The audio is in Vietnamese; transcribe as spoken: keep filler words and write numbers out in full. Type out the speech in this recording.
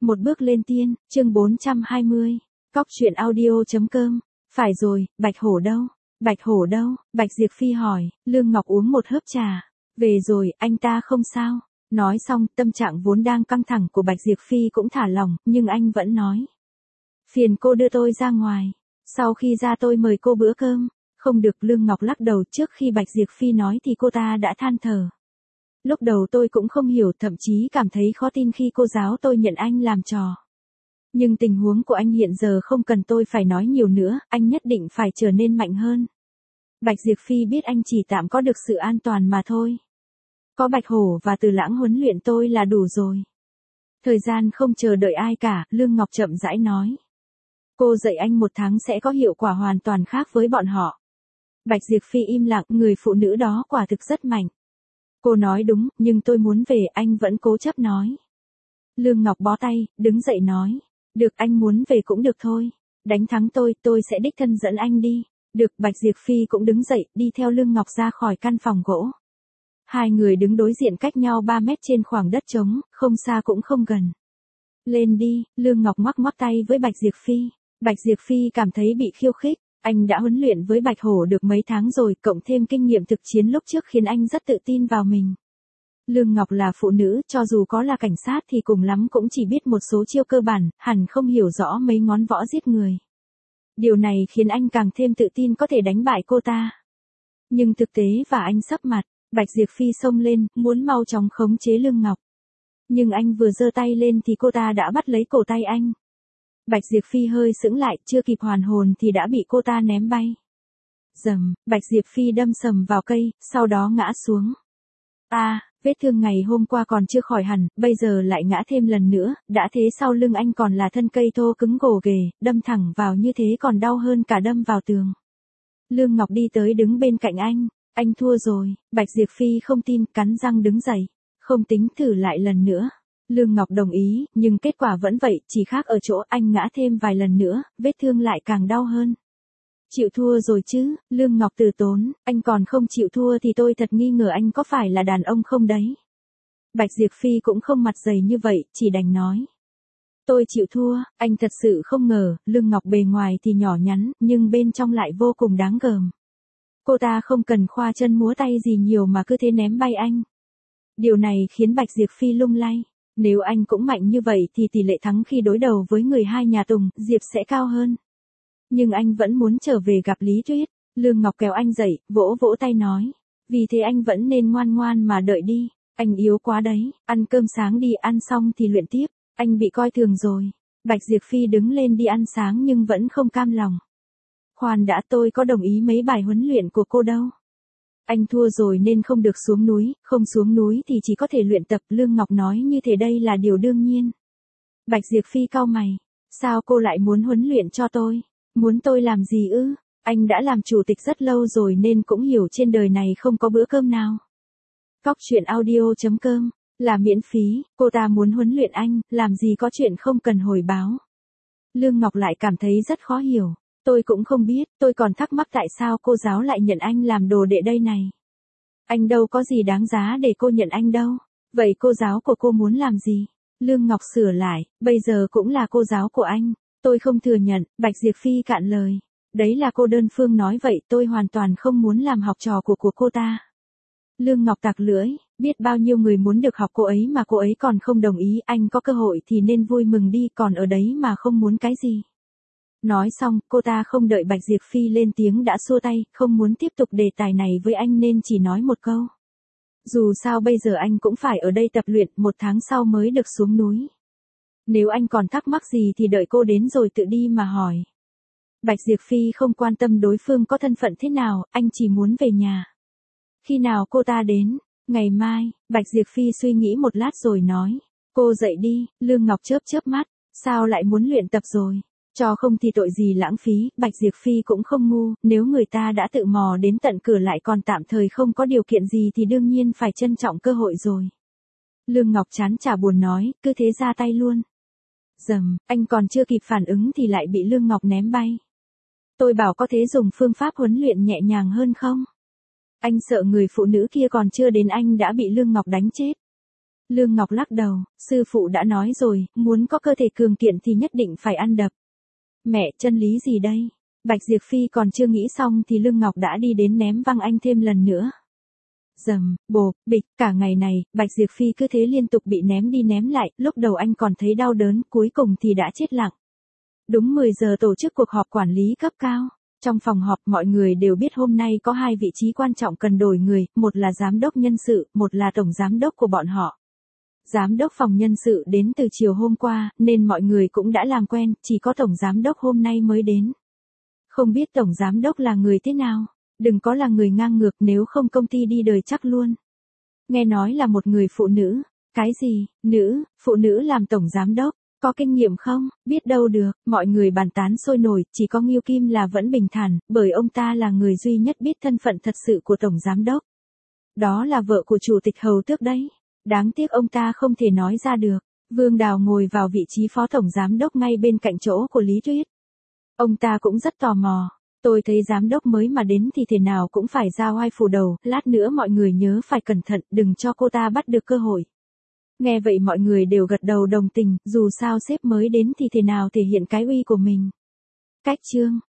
Một bước lên tiên, chương bốn trăm hai mươi. Cóc truyện audio.com. Phải rồi, Bạch Hổ đâu? Bạch Hổ đâu? Bạch Diệp Phi hỏi. Lương Ngọc uống một hớp trà. Về rồi, anh ta không sao. Nói xong, tâm trạng vốn đang căng thẳng của Bạch Diệp Phi cũng thả lỏng, nhưng anh vẫn nói. Phiền cô đưa tôi ra ngoài. Sau khi ra tôi mời cô bữa cơm. Không được, Lương Ngọc lắc đầu. Trước khi Bạch Diệp Phi nói thì cô ta đã than thở. Lúc đầu tôi cũng không hiểu, thậm chí cảm thấy khó tin khi cô giáo tôi nhận anh làm trò. Nhưng tình huống của anh hiện giờ không cần tôi phải nói nhiều nữa, anh nhất định phải trở nên mạnh hơn. Bạch Diệp Phi biết anh chỉ tạm có được sự an toàn mà thôi. Có Bạch Hổ và Từ Lãng huấn luyện tôi là đủ rồi. Thời gian không chờ đợi ai cả, Lương Ngọc chậm rãi nói. Cô dạy anh một tháng sẽ có hiệu quả hoàn toàn khác với bọn họ. Bạch Diệp Phi im lặng, người phụ nữ đó quả thực rất mạnh. Cô nói đúng, nhưng tôi muốn về, anh vẫn cố chấp nói. Lương Ngọc bó tay, đứng dậy nói. Được, anh muốn về cũng được thôi. Đánh thắng tôi, tôi sẽ đích thân dẫn anh đi. Được, Bạch Diệp Phi cũng đứng dậy, đi theo Lương Ngọc ra khỏi căn phòng gỗ. Hai người đứng đối diện cách nhau ba mét trên khoảng đất trống, không xa cũng không gần. Lên đi, Lương Ngọc ngoắc ngoắc tay với Bạch Diệp Phi. Bạch Diệp Phi cảm thấy bị khiêu khích. Anh đã huấn luyện với Bạch Hổ được mấy tháng rồi, cộng thêm kinh nghiệm thực chiến lúc trước khiến anh rất tự tin vào mình. Lương Ngọc là phụ nữ, cho dù có là cảnh sát thì cùng lắm cũng chỉ biết một số chiêu cơ bản, hẳn không hiểu rõ mấy ngón võ giết người. Điều này khiến anh càng thêm tự tin có thể đánh bại cô ta. Nhưng thực tế và anh sắp mặt, Bạch Diệp Phi xông lên, muốn mau chóng khống chế Lương Ngọc. Nhưng anh vừa giơ tay lên thì cô ta đã bắt lấy cổ tay anh. Bạch Diệp Phi hơi sững lại, chưa kịp hoàn hồn thì đã bị cô ta ném bay. Rầm, Bạch Diệp Phi đâm sầm vào cây, sau đó ngã xuống. A, à, vết thương ngày hôm qua còn chưa khỏi hẳn, bây giờ lại ngã thêm lần nữa, đã thế sau lưng anh còn là thân cây thô cứng gồ ghề, đâm thẳng vào như thế còn đau hơn cả đâm vào tường. Lương Ngọc đi tới đứng bên cạnh anh, anh thua rồi, Bạch Diệp Phi không tin, cắn răng đứng dậy, không tính thử lại lần nữa. Lương Ngọc đồng ý, nhưng kết quả vẫn vậy, chỉ khác ở chỗ anh ngã thêm vài lần nữa, vết thương lại càng đau hơn. Chịu thua rồi chứ, Lương Ngọc từ tốn, anh còn không chịu thua thì tôi thật nghi ngờ anh có phải là đàn ông không đấy. Bạch Diệp Phi cũng không mặt dày như vậy, chỉ đành nói. Tôi chịu thua, anh thật sự không ngờ, Lương Ngọc bề ngoài thì nhỏ nhắn, nhưng bên trong lại vô cùng đáng gờm. Cô ta không cần khoa chân múa tay gì nhiều mà cứ thế ném bay anh. Điều này khiến Bạch Diệp Phi lung lay. Nếu anh cũng mạnh như vậy thì tỷ lệ thắng khi đối đầu với người hai nhà Tùng, Diệp sẽ cao hơn. Nhưng anh vẫn muốn trở về gặp Lý Tuyết. Lương Ngọc kéo anh dậy, vỗ vỗ tay nói. Vì thế anh vẫn nên ngoan ngoan mà đợi đi. Anh yếu quá đấy, ăn cơm sáng đi, ăn xong thì luyện tiếp. Anh bị coi thường rồi. Bạch Diệp Phi đứng lên đi ăn sáng nhưng vẫn không cam lòng. Khoan đã, tôi có đồng ý mấy bài huấn luyện của cô đâu. Anh thua rồi nên không được xuống núi, không xuống núi thì chỉ có thể luyện tập. Lương Ngọc nói như thế đây là điều đương nhiên. Bạch Diệp Phi cau mày. Sao cô lại muốn huấn luyện cho tôi? Muốn tôi làm gì ư? Anh đã làm chủ tịch rất lâu rồi nên cũng hiểu trên đời này không có bữa cơm nào. Cóc truyện audio.com là miễn phí, cô ta muốn huấn luyện anh, làm gì có chuyện không cần hồi báo. Lương Ngọc lại cảm thấy rất khó hiểu. Tôi cũng không biết, tôi còn thắc mắc tại sao cô giáo lại nhận anh làm đồ đệ đây này. Anh đâu có gì đáng giá để cô nhận anh đâu. Vậy cô giáo của cô muốn làm gì? Lương Ngọc sửa lại, bây giờ cũng là cô giáo của anh. Tôi không thừa nhận, Bạch Diệp Phi cạn lời. Đấy là cô đơn phương nói vậy, tôi hoàn toàn không muốn làm học trò của của cô ta. Lương Ngọc tặc lưỡi, biết bao nhiêu người muốn được học cô ấy mà cô ấy còn không đồng ý, anh có cơ hội thì nên vui mừng đi, còn ở đấy mà không muốn cái gì. Nói xong, cô ta không đợi Bạch Diệp Phi lên tiếng đã xua tay, không muốn tiếp tục đề tài này với anh nên chỉ nói một câu. Dù sao bây giờ anh cũng phải ở đây tập luyện, một tháng sau mới được xuống núi. Nếu anh còn thắc mắc gì thì đợi cô đến rồi tự đi mà hỏi. Bạch Diệp Phi không quan tâm đối phương có thân phận thế nào, anh chỉ muốn về nhà. Khi nào cô ta đến? Ngày mai, Bạch Diệp Phi suy nghĩ một lát rồi nói. Cô dậy đi, Lương Ngọc chớp chớp mắt, sao lại muốn luyện tập rồi? Cho không thì tội gì lãng phí, Bạch Diệp Phi cũng không ngu, nếu người ta đã tự mò đến tận cửa lại còn tạm thời không có điều kiện gì thì đương nhiên phải trân trọng cơ hội rồi. Lương Ngọc chán chả buồn nói, cứ thế ra tay luôn. Dầm, anh còn chưa kịp phản ứng thì lại bị Lương Ngọc ném bay. Tôi bảo có thể dùng phương pháp huấn luyện nhẹ nhàng hơn không? Anh sợ người phụ nữ kia còn chưa đến anh đã bị Lương Ngọc đánh chết. Lương Ngọc lắc đầu, sư phụ đã nói rồi, muốn có cơ thể cường kiện thì nhất định phải ăn đập. Mẹ, chân lý gì đây? Bạch Diệp Phi còn chưa nghĩ xong thì Lương Ngọc đã đi đến ném văng anh thêm lần nữa. Dầm, bộp, bịch, cả ngày này, Bạch Diệp Phi cứ thế liên tục bị ném đi ném lại, lúc đầu anh còn thấy đau đớn, cuối cùng thì đã chết lặng. Đúng mười giờ tổ chức cuộc họp quản lý cấp cao. Trong phòng họp mọi người đều biết hôm nay có hai vị trí quan trọng cần đổi người, một là giám đốc nhân sự, một là tổng giám đốc của bọn họ. Giám đốc phòng nhân sự đến từ chiều hôm qua, nên mọi người cũng đã làm quen, chỉ có tổng giám đốc hôm nay mới đến. Không biết tổng giám đốc là người thế nào, đừng có là người ngang ngược nếu không công ty đi đời chắc luôn. Nghe nói là một người phụ nữ, cái gì, nữ, phụ nữ làm tổng giám đốc, có kinh nghiệm không, biết đâu được, mọi người bàn tán sôi nổi, chỉ có Ngưu Kim là vẫn bình thản, bởi ông ta là người duy nhất biết thân phận thật sự của tổng giám đốc. Đó là vợ của chủ tịch Hầu Tước đấy. Đáng tiếc ông ta không thể nói ra được. Vương Đào ngồi vào vị trí phó tổng giám đốc ngay bên cạnh chỗ của Lý Tuyết. Ông ta cũng rất tò mò. Tôi thấy giám đốc mới mà đến thì thế nào cũng phải ra oai phủ đầu, lát nữa mọi người nhớ phải cẩn thận, đừng cho cô ta bắt được cơ hội. Nghe vậy mọi người đều gật đầu đồng tình, dù sao sếp mới đến thì thế nào thể hiện cái uy của mình. Cách chương